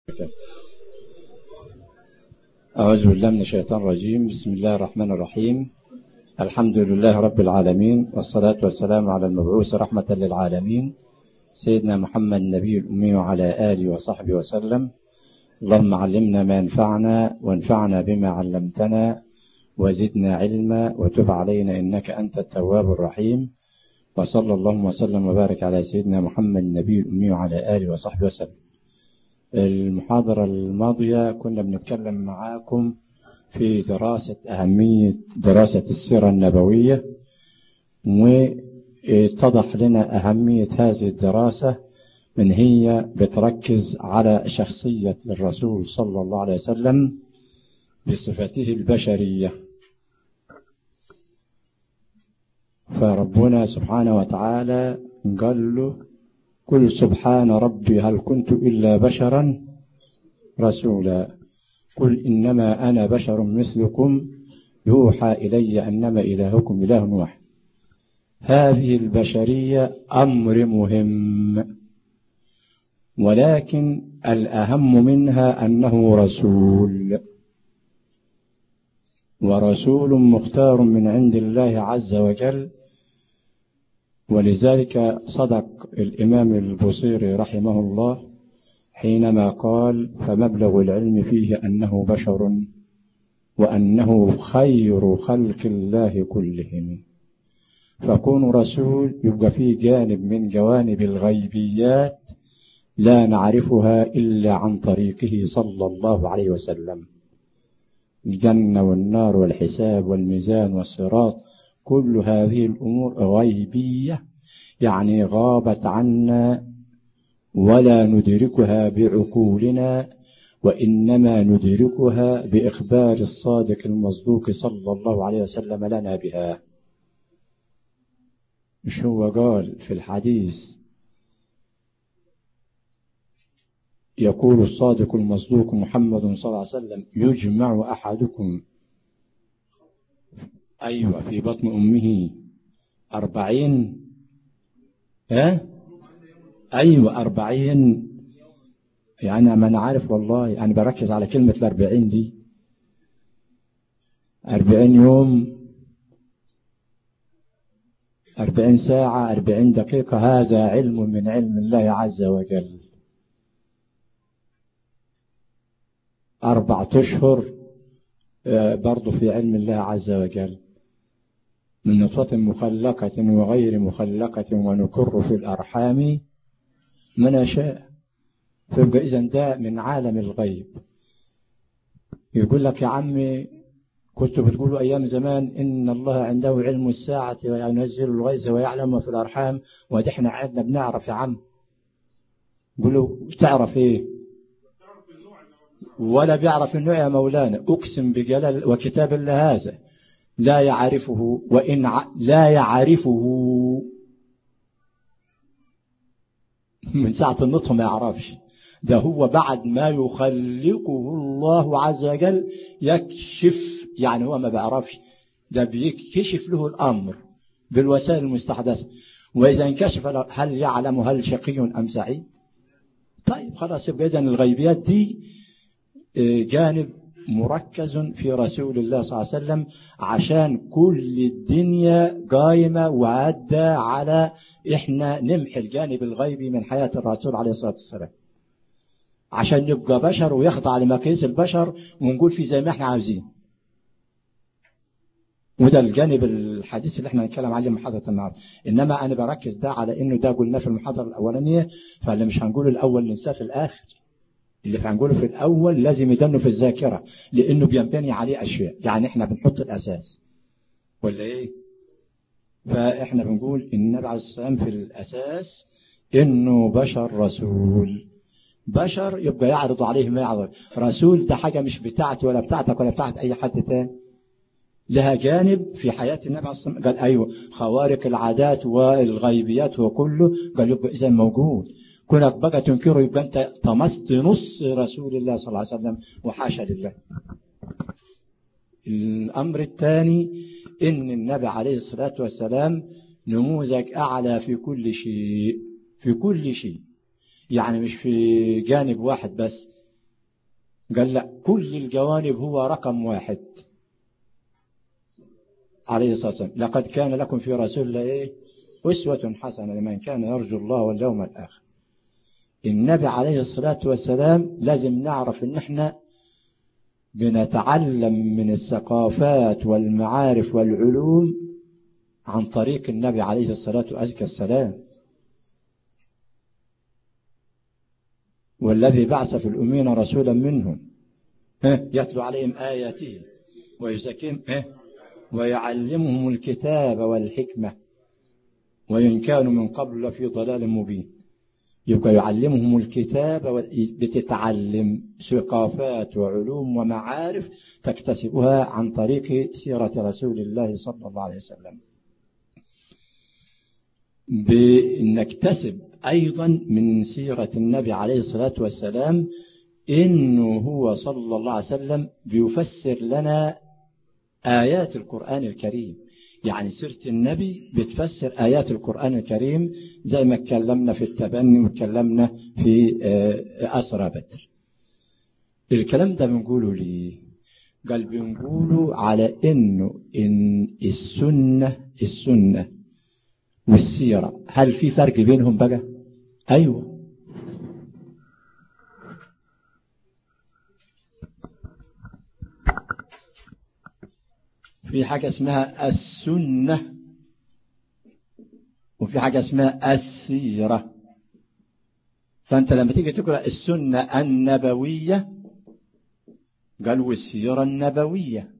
أعوذ بالله من الشيطان الرجيم. بسم الله الرحمن الرحيم. الحمد لله رب العالمين، والصلاة والسلام على المبعوث رحمة للعالمين سيدنا محمد النبي الأمي وعلى آله وصحبه وسلم. اللهم علمنا ما ينفعنا وانفعنا بما علمتنا وزدنا علما وتب علينا إنك أنت التواب الرحيم. وصلى اللهم وسلم وبارك على سيدنا محمد النبي الأمي وعلى آله وصحبه وسلم. المحاضرة الماضية كنا بنتكلم معاكم في أهمية دراسة السيرة النبوية، واتضح لنا أهمية هذه الدراسة من هي بتركز على شخصية الرسول صلى الله عليه وسلم بصفته البشرية. فربنا سبحانه وتعالى قال له: قل سبحان ربي هل كنت إلا بشرا رسولا، قل إنما أنا بشر مثلكم يوحى إلي أنما إلهكم إله واحد. هذه البشرية أمر مهم، ولكن الأهم منها أنه رسول، ورسول مختار من عند الله عز وجل. ولذلك صدق الإمام البوصيري رحمه الله حينما قال: فمبلغ العلم فيه أنه بشر وأنه خير خلق الله كلهم. فكون رسول يبقى فيه جانب من جوانب الغيبيات لا نعرفها إلا عن طريقه صلى الله عليه وسلم. الجنة والنار والحساب والميزان والصراط، كل هذه الأمور غيبية، يعني غابت عنا ولا ندركها بعقولنا، وإنما ندركها بإخبار الصادق المصدوق صلى الله عليه وسلم لنا بها. مش هو قال في الحديث: يقول الصادق المصدوق محمد صلى الله عليه وسلم: يجمع أحدكم في بطن أمه 40 40. يعني ما أنا عارف والله، أنا بركز على كلمة 40 دي. 40 يوم، 40 ساعة، 40 دقيقة، هذا علم من علم الله عز وجل. 4 أشهر برضو في علم الله عز وجل، من نطفة مخلقة وغير مخلقة ونكر في الأرحام ما نشاء. فيبقى إذن ده من عالم الغيب. يقول لك: يا عمي كنتوا بتقولوا أيام زمان إن الله عنده علم الساعة وينزل الغيث ويعلم ما في الأرحام، ودحنا عدنا بنعرف. يا عم قولوا تعرف إيه؟ ولا بيعرف النوع يا مولانا. أقسم بجلال وكتاب الله هذا لا يعرفه، لا يعرفه من ساعة النطق ما يعرفش. ده هو بعد ما يخلقه الله عز وجل يكشف، يعني هو ما بيعرفش، ده بيكشف له الأمر بالوسائل المستحدثة. وإذا انكشف هل يعلم هل شقي أم سعيد؟ طيب خلاص، يبقى إذن الغيبيات دي جانب مركز في رسول الله صلى الله عليه وسلم، عشان كل الدنيا قائمة وعدى على إحنا نمحي الجانب الغيبي من حياة الرسول عليه الصلاة والسلام، عشان يبقى بشر ويخضع لمقاييس البشر ونقول فيه زي ما احنا عاوزين. وده الجانب الحديث اللي احنا نتكلم عليه محاضرة النهارده. انما انا بركز ده على انه ده قلناه في المحاضرة الاولانية، فاللي مش هنقوله الاول ننساه في الاخر. اللي هنقوله في الاول لازم يدنه في الذاكرة، لانه بينبني عليه اشياء، يعني احنا بنحط الاساس ولا ايه؟ فاحنا بنقول ان النبي عليه الصلاة والسلام في الاساس انه بشر رسول. بشر يبقى يعرض عليه ما يعرض. رسول ده حاجة مش بتاعتي ولا بتاعتك ولا بتاعت اي حد تاني، لها جانب في حياة النبي عليه الصلاة والسلام. قال خوارق العادات والغيبيات وكله، قال يبقى إذا موجود. كونك بقى تنكره يبقى أنت طمست نص رسول الله صلى الله عليه وسلم، وحاشا لله. الأمر الثاني إن النبي عليه الصلاة والسلام نموذج أعلى في كل شيء، في كل شيء، يعني مش في جانب واحد بس. قال لا، كل الجوانب هو رقم واحد عليه الصلاة والسلام. لقد كان لكم في رسول الله إيه؟ أسوة حسنة لمن كان يرجو الله واليوم الآخر. النبي عليه الصلاة والسلام لازم نعرف إن احنا بنتعلم من الثقافات والمعارف والعلوم عن طريق النبي عليه الصلاة والسلام. والذي بعث في الأمين رسولا منهم يتلو عليهم آياته ويزكيهم ويعلمهم الكتاب والحكمة وإن كانوا من قبل لفي ضلال مبين. يبقى يعلمهم الكتاب، بتتعلم ثقافات وعلوم ومعارف تكتسبها عن طريق سيرة رسول الله صلى الله عليه وسلم. بنكتسب أيضا من سيرة النبي عليه الصلاة والسلام إنه هو صلى الله عليه وسلم بيفسر لنا آيات القرآن الكريم. يعني سيرة النبي بتفسر آيات القرآن الكريم زي ما اتكلمنا في التبني واتكلمنا في أسرى بدر. الكلام ده بنقوله ليه؟ قال بنقوله على إن السنة والسيرة هل في فرق بينهم بقى؟ أيوة. في حاجة اسمها السنة وفي حاجة اسمها السيرة. فأنت لما تيجي تقرأ السنة النبوية قالوا السيرة النبوية.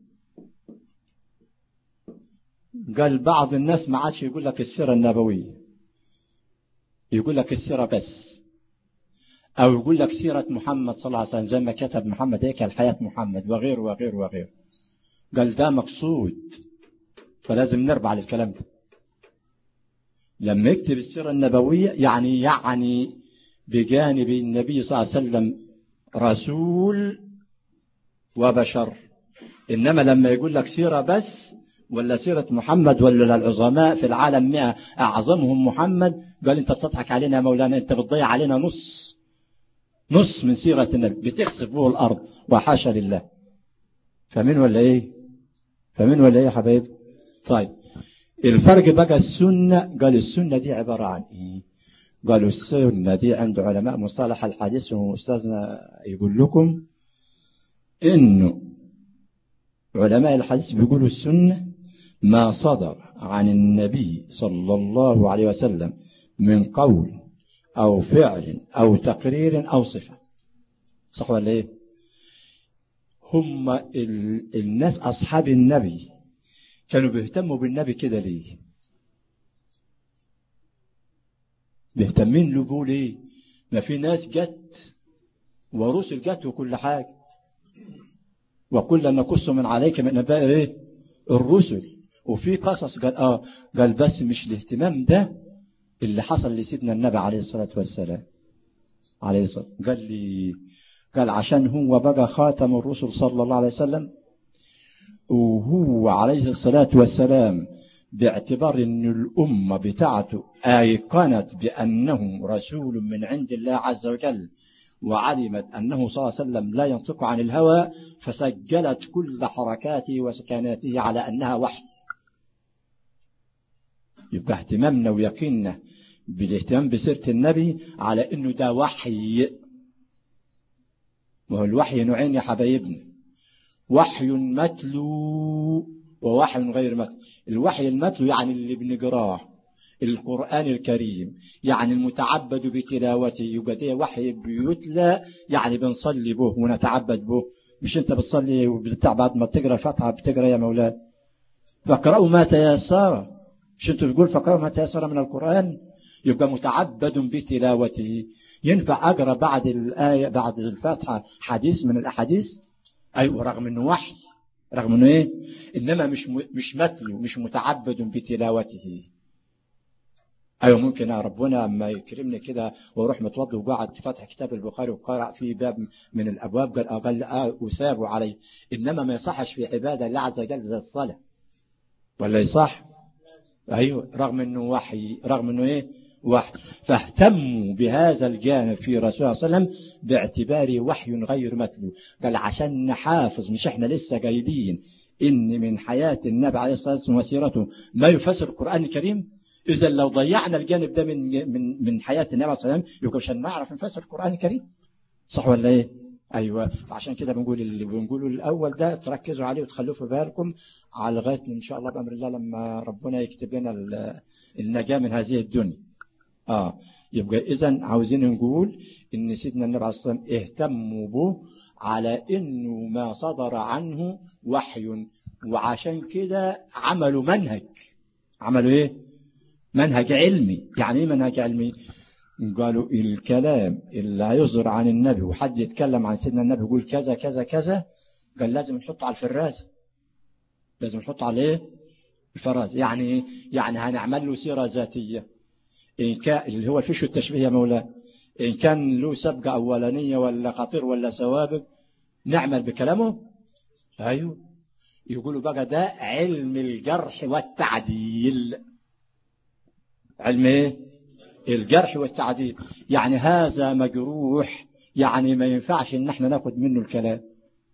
قال بعض الناس ما عادش يقول لك السيرة النبوية، يقول لك السيرة بس، أو يقول لك سيرة محمد صلى الله عليه وسلم زي ما كتب محمد هيك الحياة محمد وغيره وغيره وغيره. قال ده مقصود، فلازم نربع للكلام ده. لما يكتب السيرة النبوية يعني بجانب النبي صلى الله عليه وسلم رسول وبشر. إنما لما يقول لك سيرة بس ولا سيرة محمد ولا العظماء في العالم 100 أعظمهم محمد، قال أنت بتضحك علينا يا مولانا، أنت بتضيع علينا نص من سيرة النبي، بتخسف به الأرض وحاشا لله. فمن ولا إيه يا حبايب؟ طيب الفرق بقى السنة. قال السنة دي عبارة عن إيه؟ قالوا السنة دي عند علماء مصطلح الحديث وأستاذنا يقول لكم إنه علماء الحديث بيقولوا السنة ما صدر عن النبي صلى الله عليه وسلم من قول أو فعل أو تقرير أو صفة. صح ولا إيه؟ هم الناس أصحاب النبي كانوا بيهتموا بالنبي كده ليه؟ بيهتمين له بقول إيه؟ ما في ناس جت ورسل جت وكل حاجة، وكل نقص من عليك من نبأ إيه؟ الرسل. وفي قصص قال بس مش الاهتمام ده اللي حصل لسيدنا النبي عليه الصلاة والسلام عليه الصلاة. قال عشان هو بقى خاتم الرسل صلى الله عليه وسلم، وهو عليه الصلاة والسلام باعتبار ان الأمة بتاعته أيقنت بأنه رسول من عند الله عز وجل، وعلمت أنه صلى الله عليه وسلم لا ينطق عن الهوى، فسجلت كل حركاته وسكناته على أنها وحي. يبقى اهتمامنا ويقيننا بالاهتمام بسيرة النبي على أنه ده وحي. وهو الوحي نوعين يا حبايبنا، وحي متلو ووحي غير متلو. الوحي المتلو يعني اللي بنقراه القرآن الكريم، يعني المتعبد بتلاوته، يبقى ده وحي بيتلى يعني بنصلي به ونتعبد به. مش انت بتصلي وبتاع بعد ما تقرأ الفاتحة بتقرأ يا مولانا فاقرأوا ما تيسر، مش انت بتقول فاقرأوا ما تيسر من القرآن؟ يبقى متعبد بتلاوته. ينفع أقرأ بعد الآية بعد الفاتحة حديث من الأحاديث؟ أيوة، رغم أنه وحي، رغم أنه إيه؟ إنما مش متلو، مش متعبد بتلاوته. أيوة ممكن ربنا أما يكرمني كده وأروح متوضي وقعد فتح كتاب البخاري وقرأ في باب من الأبواب قال أثاب عليه. إنما ما يصحش في عبادة الله عز وجل زي الصلاة، ولا يصح؟ أيوة، رغم أنه وحي، رغم أنه إيه؟ وحي. فاهتموا بهذا الجانب في رسول الله صلى الله عليه وسلم باعتباره وحي غير متلو. قال عشان نحافظ، مش احنا لسه جايبين ان من حياة النبي عليه الصلاة والسلام وسيرته ما يفسر القرآن الكريم. إذا لو ضيعنا الجانب ده من حياة النبي عليه الصلاة والسلام يبقى مش هنعرف نفسر القرآن الكريم، صح ولا ايه؟ ايوه. عشان كده بنقول اللي بنقوله الاول ده تركزوا عليه وتخلوه في بالكم على لغايه ان شاء الله بامر الله لما ربنا يكتب لنا النجاه من هذه الدنيا. يبقى اذا عاوزين نقول ان سيدنا النبي عليه الصلاه والسلام اهتموا به على انه ما صدر عنه وحي، وعشان كده عملوا منهج. عملوا ايه؟ منهج علمي. يعني ايه منهج علمي؟ قالوا الكلام اللي هيصدر عن النبي وحد يتكلم عن سيدنا النبي يقول كذا كذا كذا، قال لازم نحطه على الفرازة. لازم نحطه على ايه؟ الفرازة. يعني هنعمل له سيرة ذاتية، إن كان اللي هو فيش التشبيه يا مولانا، إن كان له سبقة أولانية ولا خطير ولا سوابق نعمل بكلامه. أيوه. يقولوا بقى ده علم الجرح والتعديل. علم ايه؟ الجرح والتعديل. يعني هذا مجروح، يعني ما ينفعش ان احنا ناخد منه الكلام.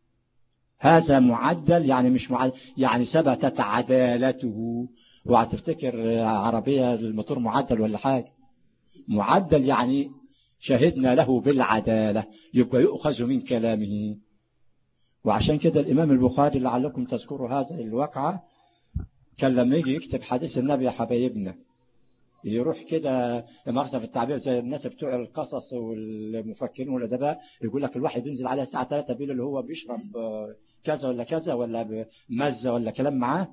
هذا معدل، يعني مش معدل، يعني ثبتت عدالته. وهتفتكر عربية الموتور معدل ولا حاجة؟ معدل يعني شهدنا له بالعدالة، يبقى يؤخذ من كلامه. وعشان كده الإمام البخاري لعلكم تذكروا هذا الواقعة، كان لما يجي يكتب حديث النبي يا حبايبنا يروح كده مؤاخذة في التعبير زي الناس بتوع القصص والمفكرين والأدباء، يقول لك الواحد بينزل عليه الساعة 3 بالليل اللي هو بيشرب كذا ولا كذا ولا مزة ولا كلام معاه.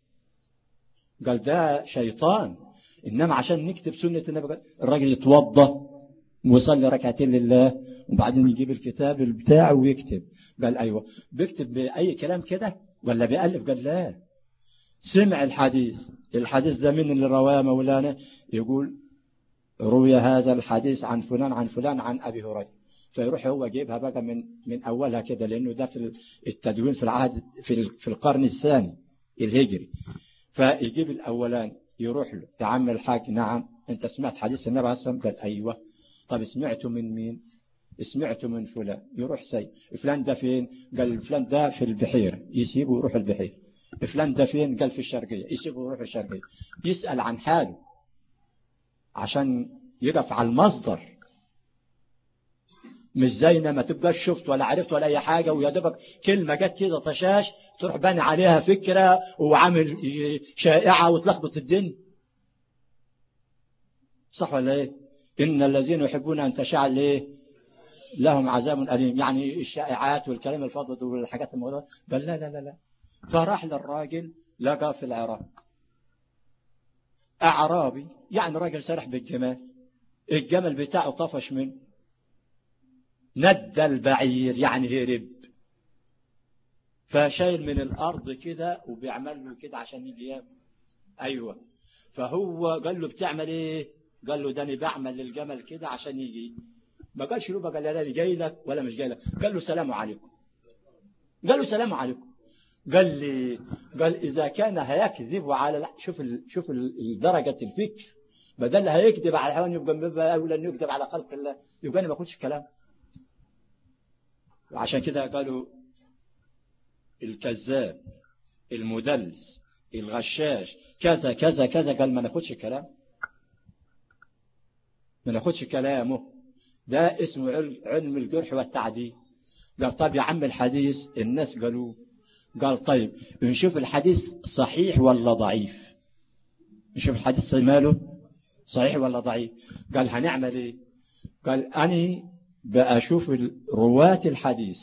قال ده شيطان. إنما عشان نكتب سنة النبي الراجل يتوضى ويصلي ركعتين لله وبعدين يجيب الكتاب بتاعه ويكتب. قال أيوة. بيكتب بأي كلام كده ولا بيألف؟ قال لا، سمع الحديث ده من اللي رواه مولانا، يقول روي هذا الحديث عن فلان عن فلان عن أبي هريرة، فيروح هو جيبها بقى من أولها كده، لأنه ده في التدوين في العهد في القرن الثاني الهجري. فيجيب الأولان يروح له، يا عم الحاج نعم أنت سمعت حديث النبي عليه الصلاة والسلام؟ قال أيوة. طب سمعته من مين؟ سمعته من فلان. يروح سي فلان ده فين؟ قال فلان ده في البحيرة، يسيبه ويروح البحيرة. فلان ده فين؟ قال في الشرقية، يسيبه ويروح الشرقية. يسأل عن حاله عشان يقف على المصدر، مش زينا ما تبقاش شفت ولا عرفت ولا أي حاجة ويا دوبك كلمة جت كده طشاش تروح باني عليها فكرة وعامل شائعة وتلخبط الدنيا، صح ولا ايه؟ إن الذين يحبون أن تشاع ليه لهم عذاب أليم. يعني الشائعات والكلام الفاضل والحاجات الموضوع. قال لا لا لا لا. فراح للراجل لقى في العراق أعرابي، يعني راجل سرح بالجمال، الجمل بتاعه طفش منه، ند البعير يعني هرب، فشايل من الأرض كده وبيعمل له كده عشان يجي ياكل. أيوة. فهو قال له بتعمل إيه؟ قال له ده أنا بعمل للجمل كده عشان يجي. ما قالش له بقى لا جاي لك ولا مش جاي لك، قال له سلام عليكم. قال له سلام عليكم. قال إذا كان هيكذب على شوف درجة الفكر، بدل هيكذب على الحيوان يبقى أولى أنه يكذب على خلق الله، يبقى أنا ما أخدش الكلام. وعشان كده قالوا الكذاب المدلس الغشاش كذا كذا كذا، قال ما ناخدش الكلام، ما ناخدش كلامه، ده اسمه علم الجرح والتعديل. قال طب يا عم الحديث الناس قالوا، قال طيب نشوف الحديث صحيح ولا ضعيف، نشوف الحديث ماله صحيح ولا ضعيف. قال هنعمل ايه؟ قال أنا بأشوف رواة الحديث.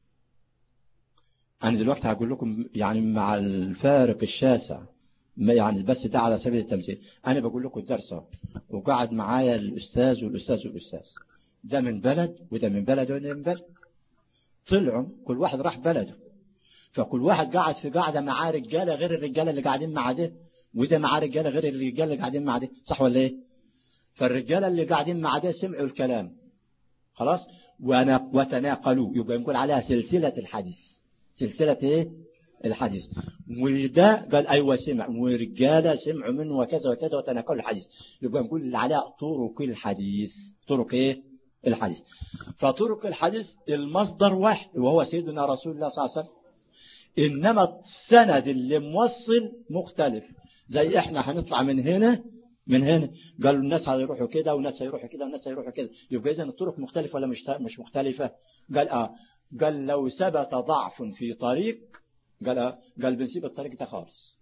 أنا دلوقتي هقول لكم يعني مع الفارق الشاسع، يعني بس ده على سبيل التمثيل، أنا بقول لكم الدرس وقعد معايا الأستاذ والأستاذ والأستاذ، ده من بلد وده من بلد وده من بلد، طلعوا كل واحد راح بلده، فكل واحد قاعد في قاعدة معاه رجالة غير الرجالة اللي قاعدين مع ده، وده معاه رجالة غير الرجالة اللي قاعدين مع ده، صح ولا ايه؟ فالرجالة اللي قاعدين مع ده سمعوا الكلام خلاص وتناقلوا، يبقى نقول عليها سلسلة الحديث. سلسلة ايه الحديث. وده قال أيوة سمع، ورجالة سمعوا منه وكذا وكذا وتناقلوا الحديث. يبقى نقول اللي عليها طرق الحديث. طرق إيه؟ الحديث. فطرق الحديث المصدر واحد وهو سيدنا رسول الله صلى الله عليه وسلم، إنما السند اللي موصل مختلف. زي إحنا هنطلع من هنا قالوا الناس هيروحوا كده والناس هيروحوا كده والناس هيروحوا كده، يبقى إذن الطرق مختلفة ولا مش مختلفة؟ قال لو ثبت ضعف في طريق قال بنسيب الطريق ده خالص.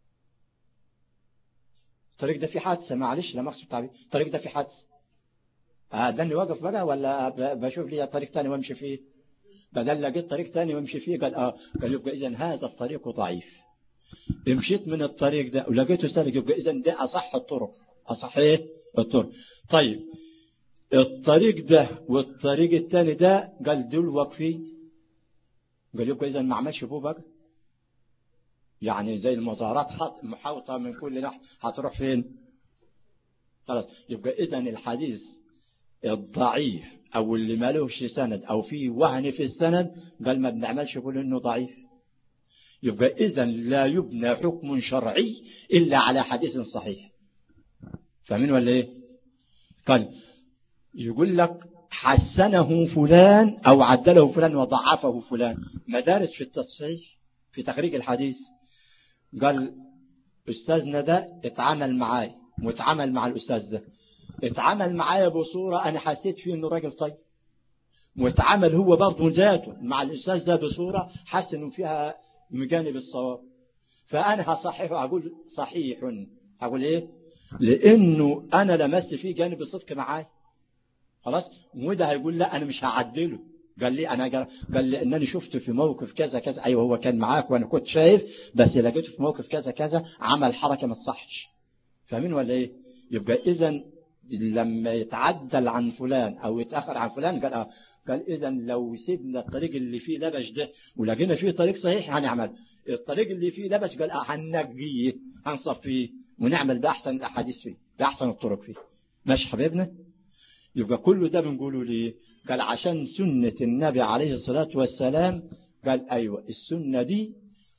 الطريق ده في حادثة، معلش لا مقصود تعبير، الطريق ده في حادثة، ده اللي واقف بقى ولا بشوف لي طريق تاني وامشي فيه؟ بدل لقيت طريق تاني وامشي فيه قال يبقى إذن هذا الطريق ضعيف. مشيت من الطريق ده ولقيته سالك، يبقى إذن ده أصح الطرق. أصح إيه؟ الطرق. طيب الطريق ده والطريق التاني ده قال دول واقفين، قال يبقى إذن ما عملش بو بقى، يعني زي المزارات محاوطة من كل ناحية، هتروح فين؟ خلاص. يبقى إذن الحديث الضعيف أو اللي مالوش سند أو فيه وهن في السند قال ما بنعملش بقول إنه ضعيف. يبقى إذن لا يبنى حكم شرعي إلا على حديث صحيح. فاهمين ولا إيه؟ قال يقول لك حسنه فلان أو عدله فلان وضعفه فلان. مدارس في التصحيح في تخريج الحديث. قال أستاذنا ده اتعامل معاي واتعامل مع الأستاذ ده، اتعامل معايا بصورة أنا حسيت فيه إنه راجل طيب، واتعامل هو برضه ذاته مع الأستاذ ده بصورة حس إنه فيها مجانب الصواب، فأنا هصححه أقول صحيح. أقول إيه؟ لأنه أنا لمست فيه جانب الصدق معاي. خلاص. وده هيقول لا أنا مش هعدله. قال لي قال لي أنني شفته في موقف كذا كذا. أيوه هو كان معاك وأنا كنت شايف، بس لقيته في موقف كذا كذا عمل حركة ما تصحش. فاهمين ولا إيه؟ يبقى إذن لما يتعدل عن فلان أو يتأخر عن فلان قال إذن لو سيبنا الطريق اللي فيه لبش ده ولقينا فيه طريق صحيح هنعمل الطريق اللي فيه لبش، قال هننقيه هنصفيه ونعمل بأحسن الأحاديث فيه بأحسن الطرق فيه. ماشي حبيبنا؟ يبقى كل ده بنقوله ليه؟ قال عشان سنة النبي عليه الصلاة والسلام. قال أيوة السنة دي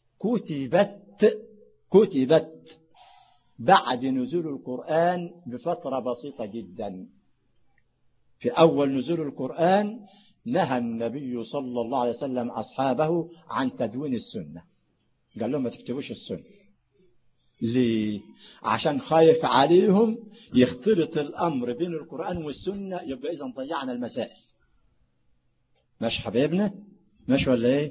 كتبت بعد نزول القرآن بفترة بسيطة جدا. في أول نزول القرآن نهى النبي صلى الله عليه وسلم أصحابه عن تدوين السنة، قال لهم ما تكتبوش السنة. ليه؟ عشان خايف عليهم يختلط الأمر بين القرآن والسنة، يبقى إذن ضيعنا المسائل. ماشي حبيبنا؟ ماشي ولا إيه؟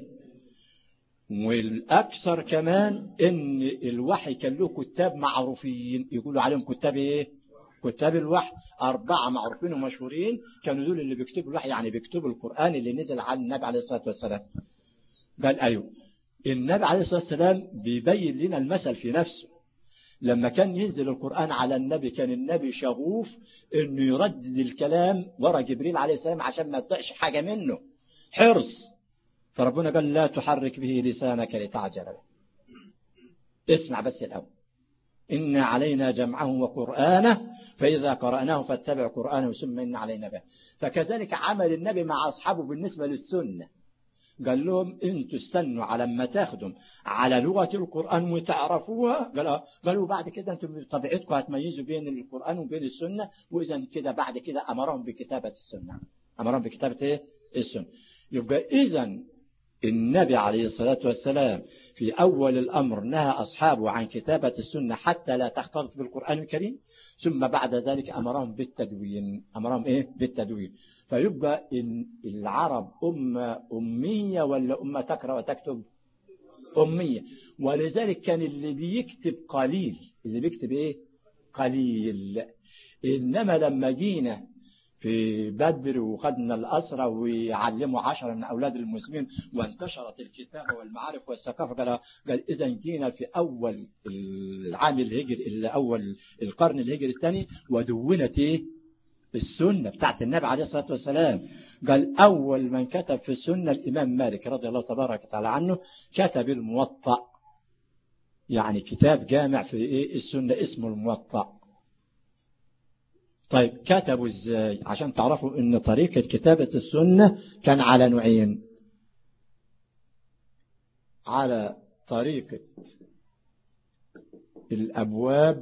والأكثر كمان إن الوحي كان له كتاب معروفين يقولوا عليهم كتاب إيه؟ كتاب الوحي. 4 معروفين ومشهورين كانوا دول اللي بيكتبوا الوحي، يعني بيكتبوا القرآن اللي نزل على النبي عليه الصلاة والسلام. قال أيوه النبي عليه الصلاة والسلام بيبين لنا المثل في نفسه. لما كان ينزل القرآن على النبي كان النبي شغوف إنه يردد الكلام ورا جبريل عليه السلام عشان ما تضيعش حاجة منه، حرص. فربنا قال لا تحرك به لسانك لتعجل به. اسمع بس الأول، إن علينا جمعه وقرآنه فإذا قرأناه فاتبع قرآنه ثم إن علينا به. فكذلك عمل النبي مع أصحابه بالنسبة للسنة. قال لهم انتوا استنوا على ما تاخدوا على لغة القرآن وتعرفوها. قالوا بعد كده انتم بطبيعتكم هتميزوا بين القرآن وبين السنة. وإذا كده بعد كده أمرهم بكتابة السنة. أمرهم بكتابة إيه؟ السنة. يبقى إذا النبي عليه الصلاة والسلام في أول الأمر نهى أصحابه عن كتابة السنة حتى لا تختلط بالقرآن الكريم، ثم بعد ذلك أمرهم بالتدوين. أمرهم إيه؟ بالتدوين. فيبقى العرب أمية ولا أمة تقرأ وتكتب؟ أمية. ولذلك كان اللي بيكتب قليل، اللي بيكتب إيه؟ قليل. إنما لما جينا في بدر وخدنا الأسرى ويعلموا 10 من أولاد المسلمين وانتشرت الكتابة والمعارف والثقافة، قال إذا جينا في أول العام الهجري، أول القرن الهجري الثاني، ودونت إيه؟ السنة بتاعت النبي عليه الصلاة والسلام. قال أول من كتب في السنة الإمام مالك رضي الله تبارك وتعالى عنه، كتب الموطأ، يعني كتاب جامع في إيه؟ السنة اسمه الموطأ. طيب كتبوا ازاي؟ عشان تعرفوا ان طريقة كتابة السنة كان على نوعين. على طريقة الأبواب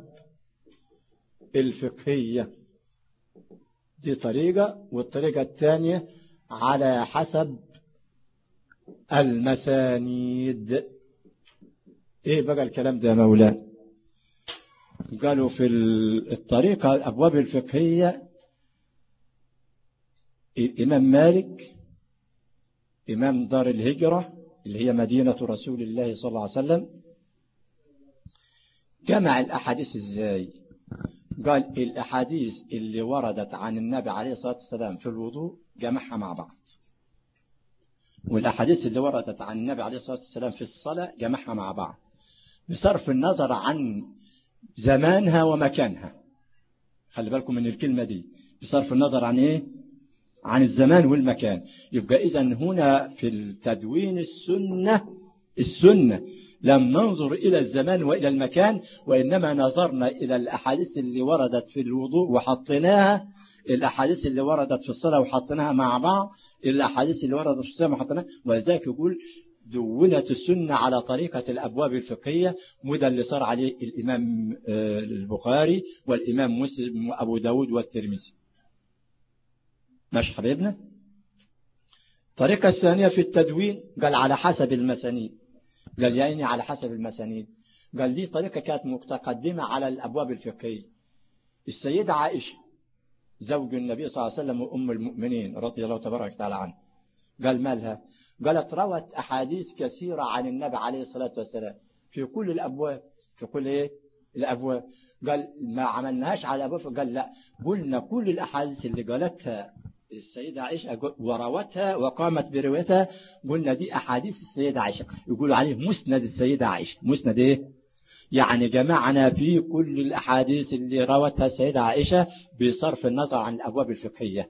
الفقهية دي طريقة، والطريقة الثانية على حسب المسانيد. ايه بقى الكلام ده يا مولانا؟ قالوا في الطريقة الأبواب الفقهية الإمام مالك إمام دار الهجرة اللي هي مدينة رسول الله صلى الله عليه وسلم جمع الأحاديث إزاي؟ قال الأحاديث اللي وردت عن النبي عليه الصلاة والسلام في الوضوء جمعها مع بعض، والأحاديث اللي وردت عن النبي عليه الصلاة والسلام في الصلاة جمعها مع بعض بصرف النظر عن زمانها ومكانها. خلي بالكم من الكلمة دي، بصرف النظر عن إيه؟ عن الزمان والمكان. يبقى إذن هنا في التدوين السنة لم ننظر إلى الزمان وإلى المكان، وإنما نظرنا إلى الأحاديث اللي وردت في الوضوء وحطيناها، الأحاديث اللي وردت في الصلاة وحطيناها مع بعض، الأحاديث اللي وردت في الصلاة وحطيناها. ولذلك يقول دونت السنة على طريقة الأبواب الفقهية، وده اللي صار عليه الإمام البخاري والإمام مسلم وأبو داود والترمذي. ماشي حبيبنا؟ الطريقة الثانية في التدوين قال على حسب المسانيد. قال يعني على حسب المسانيد. قال دي طريقة كانت متقدمة على الأبواب الفقهية. السيدة عائشة زوج النبي صلى الله عليه وسلم وأم المؤمنين رضي الله تبارك وتعالى عنه، قال مالها؟ قالت روت أحاديث كثيرة عن النبي عليه الصلاة والسلام في كل الأبواب. في كل إيه؟ الأبواب. قال ما عملناهاش على أبواب، قال لا، قلنا كل الأحاديث اللي قالتها السيدة عائشة وروتها وقامت بروايتها قلنا دي أحاديث السيدة عائشة، يقولوا عليه مسند السيدة عائشة. مسند إيه؟ يعني جمعنا في كل الأحاديث اللي روتها السيدة عائشة بصرف النظر عن الأبواب الفقهية.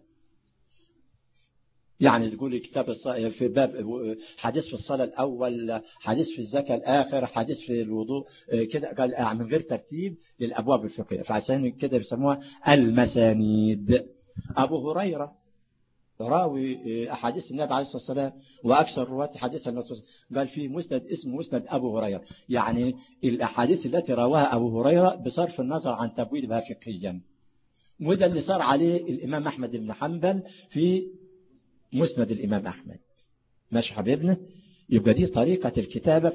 يعني تقول كتاب في باب حديث في الصلاة الأول، حديث في الزكاة الآخر، حديث في الوضوء كده، قال من غير ترتيب للأبواب الفقهية، فعشان كده بيسموها المسانيد. أبو هريرة راوي أحاديث النبي عليه الصلاة والسلام وأكثر رواة حديث النبي قال فيه مسند اسمه مسند أبو هريرة، يعني الأحاديث التي رواها أبو هريرة بصرف النظر عن تبويبها فقهيا. وده اللي صار عليه الإمام أحمد بن حنبل في مسند الإمام أحمد. ماشي حبيبنا؟ يبقى دي طريقة الكتابة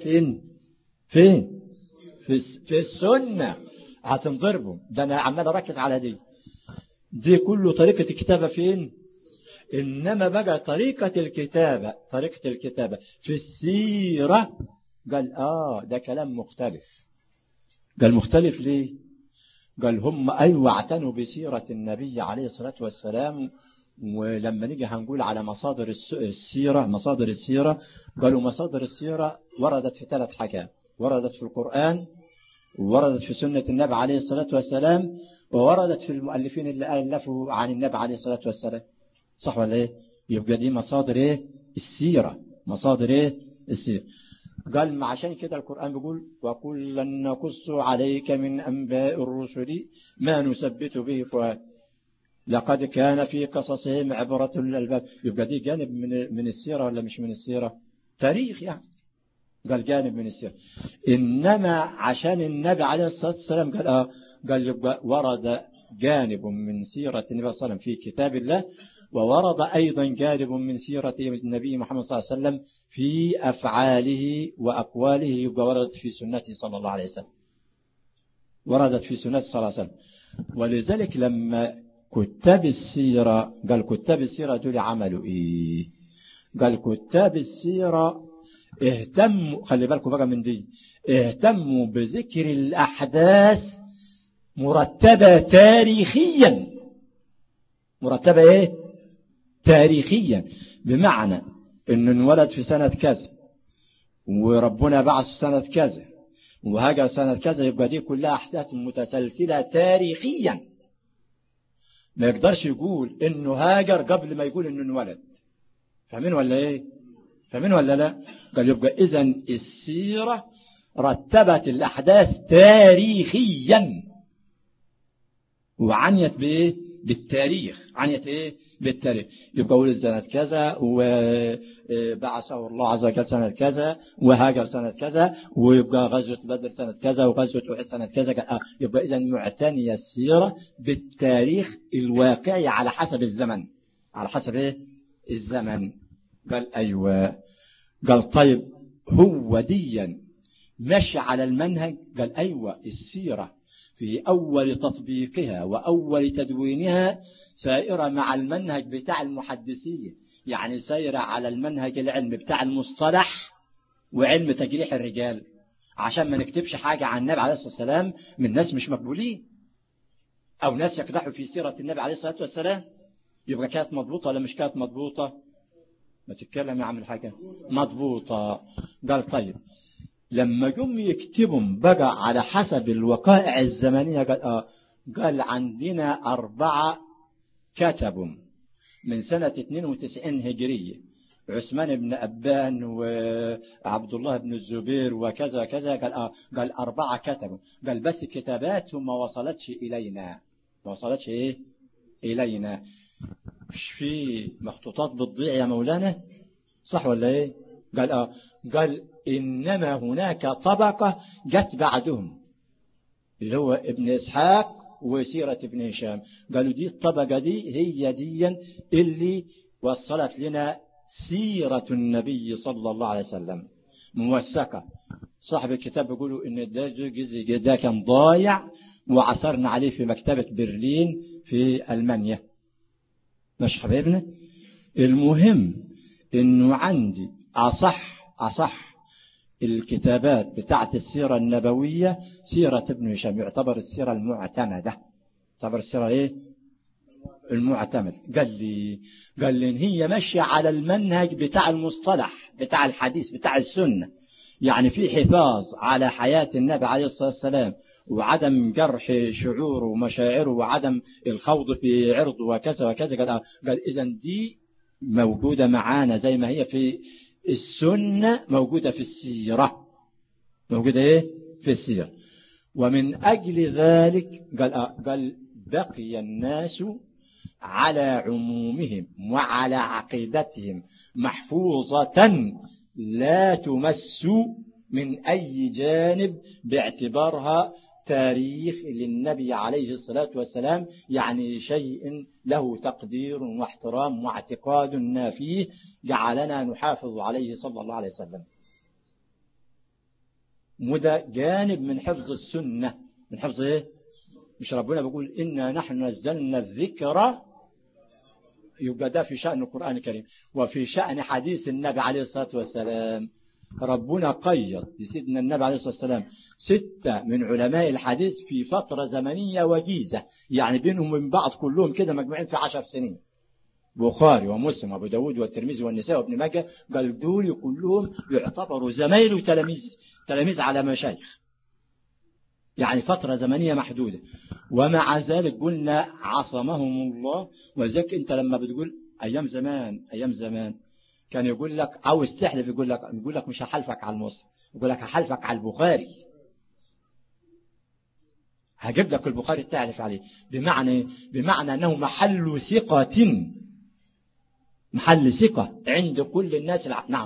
فين في السنة. هتنضربوا ده، أنا عمال أركز على دي كله طريقة الكتابة فين؟ إنما بقى طريقة الكتابة في السيرة قال ده كلام مختلف. قال مختلف ليه؟ قال هم أيوة اعتنوا بسيرة النبي عليه الصلاة والسلام، ولما نيجي هنقول على مصادر السيرة قالوا مصادر السيرة وردت في 3 حاجات، وردت في القرآن، ووردت في سنة النبي عليه الصلاة والسلام، ووردت في المؤلفين اللي ألفوا عن النبي عليه الصلاة والسلام. صح ولا ايه؟ يبقى دي مصادر ايه؟ السيرة. مصادر ايه؟ السيرة. قال عشان كده القرآن بيقول وكلا نقص عليك من أنباء الرسل ما نثبت به فؤاد لقد كان في قصصهم عبرة للألباب. يبقى دي جانب من السيرة ولا مش من السيرة؟ تاريخ يعني. قال جانب من السيرة. إنما عشان النبي عليه الصلاة والسلام قال يبقى ورد جانب من سيرة النبي صلى الله عليه وسلم في كتاب الله، وورد أيضا جانب من سيرة النبي محمد صلى الله عليه وسلم في أفعاله وأقواله. يبقى وردت في سنته صلى الله عليه وسلم، وردت في سنته صلى الله عليه وسلم. ولذلك لما كتاب السيرة قال كتاب السيرة دول عملوا إيه؟ قال كتاب السيرة اهتموا، خلي بالكم بقى من دي، اهتموا بذكر الأحداث مرتبة تاريخيا. مرتبة ايه؟ تاريخيا، بمعنى انه انولد في سنة كذا وربنا بعث في سنة كذا وهاجر سنة كذا، يبقى دي كلها أحداث متسلسلة تاريخيا. ما يقدرش يقول انه هاجر قبل ما يقول انه انولد. فاهمين ولا ايه؟ فاهمين ولا لا؟ قال يبقى اذن السيرة رتبت الأحداث تاريخيا وعنيت بايه؟ بالتاريخ. عنيت ايه؟ بالتاريخ. يبقى ولد سنة كذا، وبعثه الله عز وجل سنة كذا، وهاجر سنة كذا، ويبقى غزوة بدر سنة كذا، وغزوة أحد سنة كذا. يبقى إذا معتنية السيرة بالتاريخ الواقعي على حسب الزمن، على حسب إيه الزمن. قال أيوة. قال طيب هو ديا ماشي على المنهج؟ قال أيوة. السيرة في أول تطبيقها وأول تدوينها سائرة مع المنهج بتاع المحدثية، يعني سائرة على المنهج العلمي بتاع المصطلح وعلم تجريح الرجال، عشان ما نكتبش حاجة عن النبي عليه الصلاة والسلام من ناس مش مقبولين أو ناس يقدحوا في سيرة النبي عليه الصلاة والسلام. يبقى كانت مضبوطة ولا مش كانت مضبوطة؟ ما تتكلم يا عم الحاجة. مضبوطة. قال طيب لما جم يكتبهم بقى على حسب الوقائع الزمنية، قال عندنا 4 كتبوا من سنة 92 هجرية، عثمان بن أبان وعبد الله بن الزبير وكذا كذا. قال 4 كتبوا. قال بس كتاباتهم ما وصلتش إلينا، ما وصلتش إيه إلينا. مش في مخطوطات بتضيع يا مولانا، صح ولا إيه؟ قال إنما هناك طبقة جت بعدهم اللي هو ابن إسحاق وسيرة ابن هشام. قالوا دي الطبقة دي هي دي اللي وصلت لنا سيرة النبي صلى الله عليه وسلم موثقة. صاحب الكتاب بيقولوا إن ده جزء ده كان ضايع وعثرنا عليه في مكتبة برلين في ألمانيا. مش حبيبنا؟ المهم إنه عندي أصح الكتابات بتاعت السيرة النبوية سيرة ابن هشام، يعتبر السيرة المعتمدة. يعتبر السيرة ايه المعتمد. قال لي إن هي ماشية على المنهج بتاع المصطلح بتاع الحديث بتاع السنة، يعني في حفاظ على حياة النبي عليه الصلاة والسلام وعدم جرح شعوره ومشاعره وعدم الخوض في عرضه وكذا وكذا. قال إذن دي موجودة معانا زي ما هي في السنة موجودة في السيرة، موجودة ايه في السيرة. ومن أجل ذلك قال بقي الناس على عمومهم وعلى عقيدتهم محفوظة لا تمس من أي جانب باعتبارها تاريخ للنبي عليه الصلاة والسلام، يعني شيء له تقدير واحترام واعتقاد فيه جعلنا نحافظ عليه صلى الله عليه وسلم. وده جانب من حفظ السنة. من حفظ ايه؟ مش ربنا بيقول إنا نحن نزلنا الذكر، يبقى ده في شأن القرآن الكريم. وفي شأن حديث النبي عليه الصلاة والسلام ربنا قيد لسيدنا النبي عليه الصلاة والسلام 6 من علماء الحديث في فترة زمنية وجيزة، يعني بينهم من بعض كلهم كده مجموعين في 10 سنين، بخاري ومسلم وابو داود والترمذي والنساء وابن ماجه. قال دول كلهم يعتبروا زمايل وتلاميذ على مشايخ، يعني فترة زمنية محدودة. ومع ذلك قلنا عصمهم الله. وذلك انت لما بتقول ايام زمان كان يقول لك عاوز تحلف، يقول لك مش هحلفك على المصحف، يقول لك هحلفك على البخاري، هجيب لك البخاري تحلف عليه. بمعنى انه محل ثقة عند كل الناس.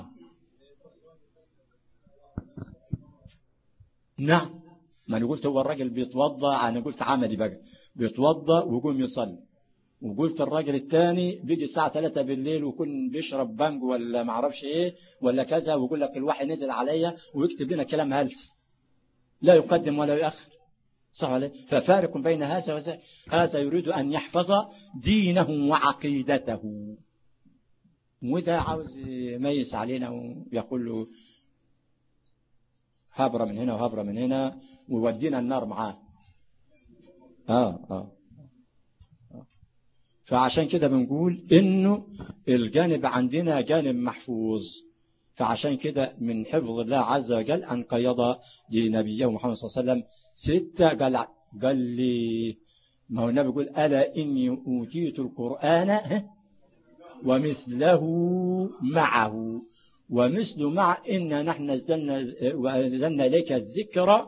نعم. ما انا قلت هو الراجل بيتوضى، انا قلت عملي بقى بيتوضى ويقوم يصلي، وقلت الراجل الثاني بيجي الساعة 3 بالليل ويكون بيشرب بانج ولا ما اعرفش ايه ولا كذا، ويقول لك الوحي نزل عليا ويكتب لنا كلام هلس لا يقدم ولا يؤخر، صح ولا؟ ففارق بين هذا وذاك. هذا يريد أن يحفظ دينه وعقيدته، وده عاوز يميز علينا ويقول له هبرة من هنا وهبرة من هنا وودينا النار معاه. فعشان كده بنقول إنه الجانب عندنا جانب محفوظ. فعشان كده من حفظ الله عز وجل أن قيض لنبيه محمد صلى الله عليه وسلم 6. قال لي ما هو النبي يقول ألا إني أوتيت القرآن ومثله معه. ومثل مع إن نحن نزلنا إليك الذكر.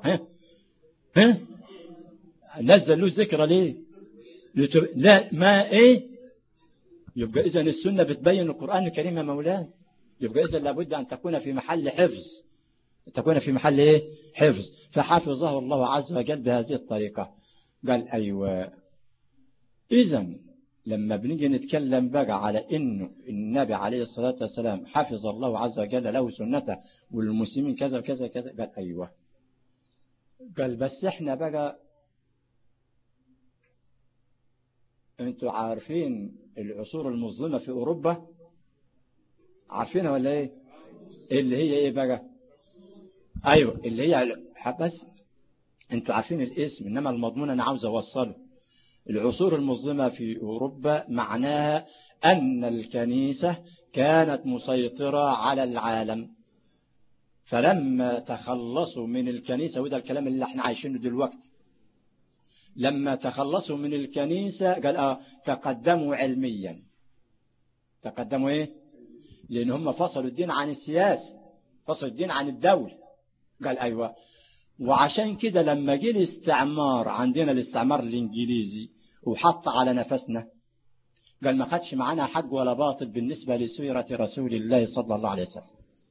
نزل له الذكر ليه؟ لا ما إيه يبقى إذا السنة بتبين القرآن الكريم يا مولاي. يبقى إذا لابد أن تكون في محل حفظ، تكون في محل إيه؟ حفظ. فحفظه الله عز وجل بهذه الطريقة. قال أيوة. إذا لما بنيجي نتكلم بقى على إنه النبي عليه الصلاة والسلام حفظ الله عز وجل له سنته والمسلمين كذا وكذا كذا، قال أيوة. قال بس إحنا بقى، أنتوا عارفين العصور المظلمة في أوروبا؟ عارفينها ولا إيه؟ اللي هي إيه بقى؟ أيوة اللي هي، بس أنتوا عارفين الاسم، إنما المضمون أنا عاوز أوصله. العصور المظلمة في أوروبا معناها أن الكنيسة كانت مسيطرة على العالم، فلما تخلصوا من الكنيسة، وده الكلام اللي احنا عايشينه دلوقتي، لما تخلصوا من الكنيسة قال تقدموا علميا. تقدموا ايه؟ لأن هم فصلوا الدين عن السياسة، فصلوا الدين عن الدولة. قال أيوة. وعشان كده لما جه الاستعمار عندنا، الاستعمار الإنجليزي، وحط على نفسنا، قال ما خدش معانا حق ولا باطل بالنسبة لسيرة رسول الله صلى الله عليه وسلم.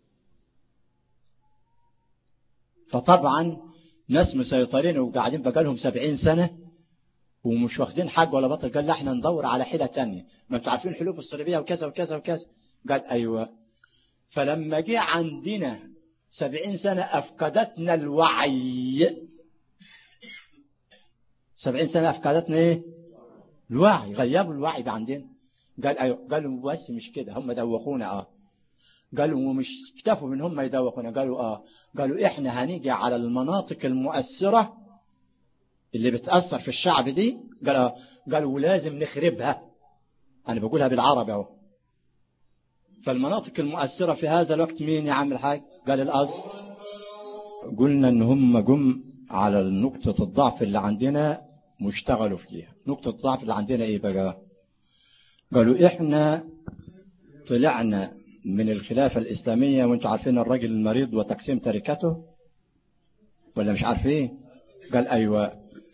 فطبعا ناس مسيطرين وقاعدين بقى لهم 70 سنة ومش واخدين حق ولا باطل. قال لا احنا ندور على حيلة تانية، ما انتوا عارفين الحلول الصليبية وكذا وكذا وكذا. قال أيوة. فلما جه عندنا 70 سنة أفقدتنا الوعي. 70 سنة أفقدتنا إيه؟ الوعي، غيبوا الوعي ده عندنا. قال أيوة. قالوا بس مش كده، هم دوخونا. قالوا ومش اكتفوا من هم يدوخونا، قالوا إحنا هنيجي على المناطق المؤثرة اللي بتأثر في الشعب دي. قالوا لازم نخربها. أنا بقولها بالعربي أهو. فالمناطق المؤثرة في هذا الوقت مين يا عم الحاج؟ قال الأزهر. قلنا إن هم جم على نقطة الضعف اللي عندنا واشتغلوا فيها. نقطة الضعف اللي عندنا إيه بقى؟ قالوا إحنا طلعنا من الخلافة الإسلامية، وانتوا عارفين الرجل المريض وتقسيم تركته ولا مش عارفين؟ قال أيوة.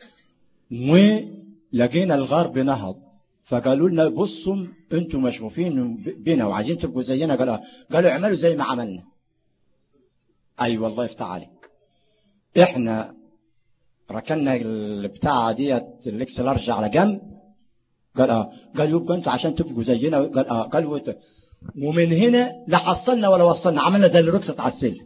ولقينا الغرب نهض، فقالوا لنا بصوا انتوا مشغوفين بنا وعايزين تبقوا زينا. قالوا اعملوا زي ما عملنا. أيوة الله يفتح عليك. احنا ركنا البتاعة ديت الاكسل ارجع على جنب. قال يبقى انتوا عشان تبقوا زينا. قالوا ومن هنا لا حصلنا ولا وصلنا، عملنا زي اللي رقصت على السلم.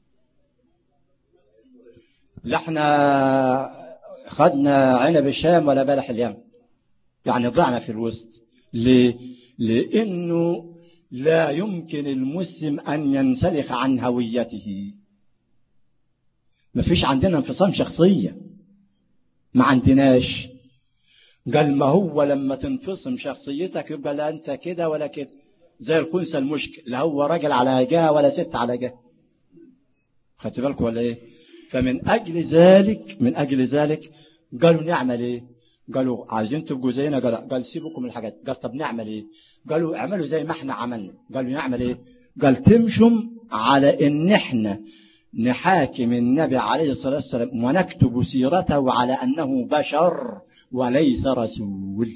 لا احنا خدنا عنب الشام ولا بلح اليمن، يعني ضعنا في الوسط. ليه؟ لأنه لا يمكن المسلم أن ينسلخ عن هويته. ما فيش عندنا انفصام شخصية، ما عندناش. قال ما هو لما تنفصم شخصيتك يبقى لا أنت كده ولا كده، زي الخنثى المشكل، لا هو راجل على جهة ولا ست على جهة. خدت بالك ولا ايه؟ فمن أجل ذلك قالوا نعمل ايه؟ قالوا عايزين تبقوا زينا. قال سيبكم الحاجات. قال طب نعمل ايه؟ قالوا اعملوا زي ما احنا عملنا. قالوا نعمل ايه؟ قال تمشم على ان احنا نحاكم النبي عليه الصلاة والسلام ونكتب سيرته على انه بشر وليس رسول.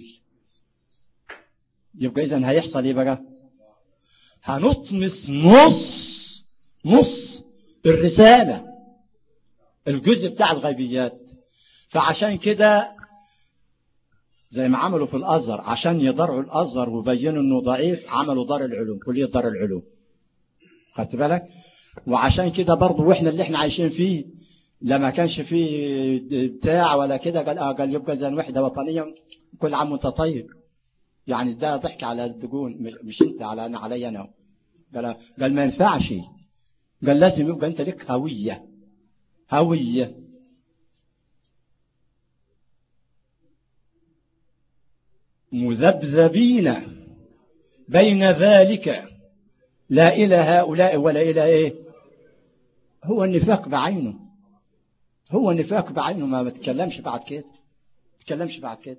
يبقى اذا هيحصل ايه بقى؟ هنطمس نص الرسالة، الجزء بتاع الغيبيات. فعشان كده زي ما عملوا في الأزهر عشان يضرعوا الأزهر وبينوا انه ضعيف، عملوا دار العلوم، كلية دار العلوم. خدت بالك؟ وعشان كده برضو واحنا اللي احنا عايشين فيه لما كانش فيه بتاع ولا كده، قال يبقى زي الوحدة وطنية، كل عام وانت طيب. يعني ده ضحك على الدجون، مش انت علي انا. قال ما ينفعش. قال لازم يبقى انت لك هوية. مذبذبين بين ذلك، لا إلى هؤلاء ولا إلى إيه. هو النفاق بعينه، ما تتكلمش بعد كده.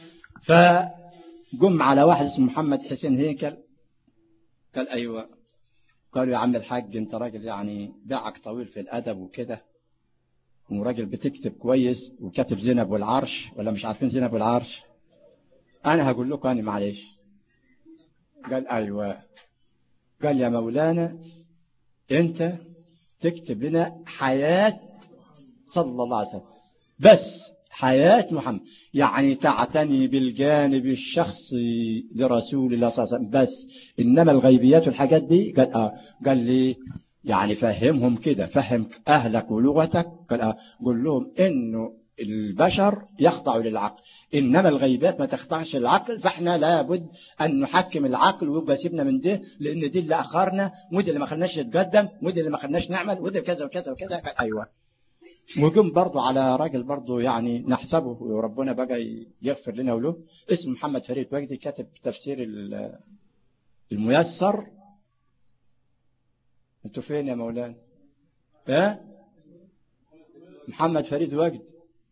فقم على واحد اسمه محمد حسين هيكل. قال أيوة. قالوا يا عم الحاج انت راجل يعني باعك طويل في الأدب وكده، وراجل بتكتب كويس وكاتب زينب والعرش، ولا مش عارفين زينب والعرش؟ أنا هقول لكم أنا معلش، قال أيوة. قال يا مولانا أنت تكتب لنا حياة صلى الله عليه وسلم بس، حياة محمد، يعني تعتني بالجانب الشخصي لرسول الله صلى الله عليه وسلم بس، إنما الغيبيات والحاجات دي قال لي يعني فهمهم كده، فهم أهلك ولغتك. قال قل لهم إنه البشر يخضعوا للعقل، إنما الغيبات ما تخضعش للعقل، فإحنا لابد أن نحكم العقل ويبقى سيبنا من ده، لأن دي اللي أخرنا، ودي اللي ما خلناش نتقدم، ودي اللي ما خلناش نعمل، ودي كذا وكذا وكذا. أيوة. وجم برضو على راجل برضو يعني نحسبه وربنا بقى يغفر لنا وله، اسمه محمد فريد وجدي، كاتب تفسير الميسر. انتوا فين يا مولانا؟ محمد فريد وجدي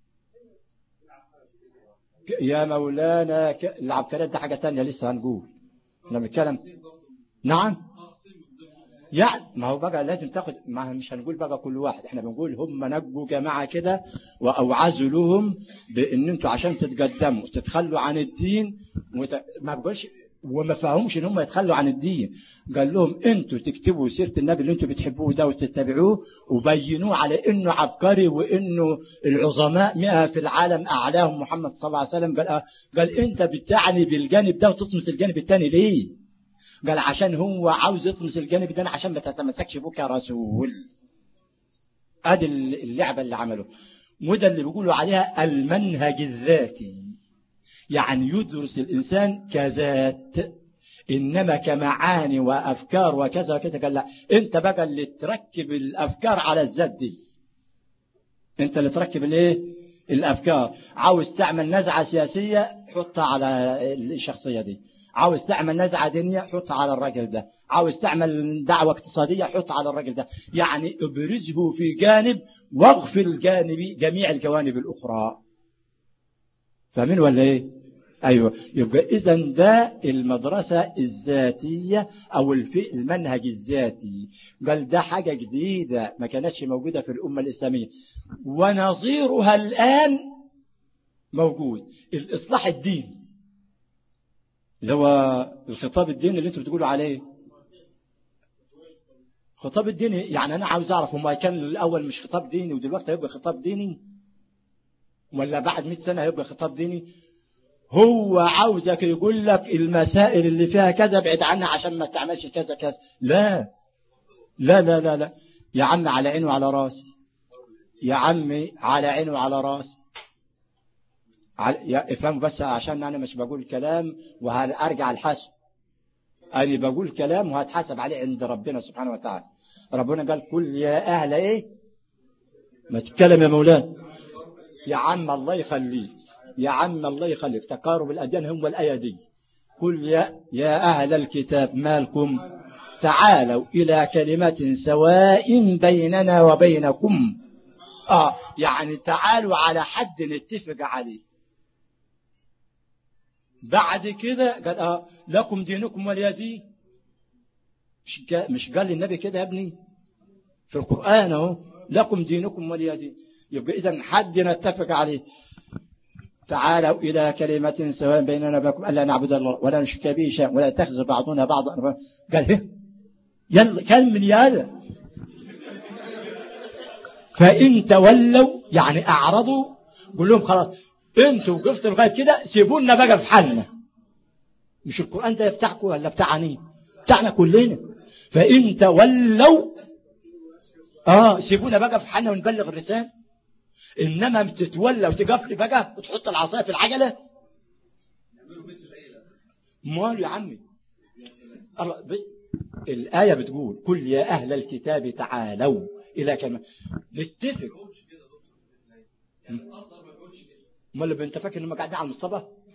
يا مولانا. العبقريات ده حاجة تانية لسه هنقول لما نتكلم. نعم يعني ما هو بقى لازم تاخد، ما مش هنقول بقى كل واحد، احنا بنقول هم نجوا جماعة كده واوعزوا لهم بان انتوا عشان تتقدموا تتخلوا عن الدين ما بقولش وما فهمش ان هم يتخلوا عن الدين، قال لهم انتوا تكتبوا سيرة النبي اللي انتوا بتحبوه ده وتتبعوه وبينوه على انه عبقري وانه العظماء 100 في العالم اعلاهم محمد صلى الله عليه وسلم. قال انت بتعني بالجانب ده وتطمس الجانب الثاني ليه؟ قال عشان هو عاوز يطمس الجانب ده عشان ما تتمسكش بك يا رسول. ادي اللعبة اللي عمله، وده اللي بيقولوا عليها المنهج الذاتي، يعني يدرس الإنسان كذات إنما كمعاني وأفكار وكذا وكذا. قال لا، أنت بقى اللي تركب الأفكار على الذات دي، أنت اللي تركب الأفكار. عاوز تعمل نزعة سياسية حطها على الشخصية دي، عاوز تعمل نزعة دينية حطها على الرجل ده، عاوز تعمل دعوة اقتصادية حطها على الرجل ده، يعني ابرزه في جانب واغفل جميع الجوانب الأخرى. فاهمين ولا ايه؟ ايوه. يبقى اذا ده المدرسة الذاتية او المنهج الذاتي. قال ده حاجة جديدة ما كانتش موجودة في الأمة الإسلامية، ونظيرها الآن موجود، الإصلاح الديني اللي هو الخطاب الديني اللي انتوا بتقولوا عليه. خطاب الديني يعني انا عاوز اعرف، هما كان الاول مش خطاب ديني ودلوقتي هيبقى خطاب ديني، ولا بعد 100 سنة هيبقى خطاب ديني؟ هو عاوزك يقول لك المسائل اللي فيها كذا ابعد عنها عشان ما تعملش كذا كذا. لا لا لا لا لا يا عم، على عيني وعلى راسي يا عمي، على عيني وعلى راسي. افهموا بس، عشان انا مش بقول كلام وهرجع الحسب، انا بقول كلام وهتحاسب عليه عند ربنا سبحانه وتعالى. ربنا قال كل يا اهل ايه، ما تتكلم يا مولانا. يا عم الله يخليك، يا عم الله يخليك، تقارب الأديان هم الآية دي. قل يا أهل الكتاب مالكم تعالوا إلى كلمة سواء بيننا وبينكم. يعني تعالوا على حد نتفق عليه. بعد كده قال لكم دينكم ولي دين. مش قال النبي كده يا ابني في القرآن اهو، لكم دينكم ولي دين. يبقى إذن حد نتفق عليه. تعالوا إلى كلمة سواء بيننا وبينكم ألا نعبد الله ولا نشرك به شيئا ولا يتخذ بعضنا بعضا. قال يلا كان من يالا. فإن تولوا يعني أعرضوا، قول لهم خلاص انتوا وقفتوا لغاية كده، سيبونا بقى في حالنا. مش القرآن ده بتاعكم ولا بتاعني؟ بتاعنا كلنا. فإن تولوا سيبونا بقى في حالنا ونبلغ الرسالة. إنما بتتولى وتقفل بقى وتحط العصاية في العجلة. مال يا عمي، الآية بتقول كل يا أهل الكتاب تعالوا إلى كلمة نتفق. ما اللي انت فاكر انهم قاعدين على المصطبة؟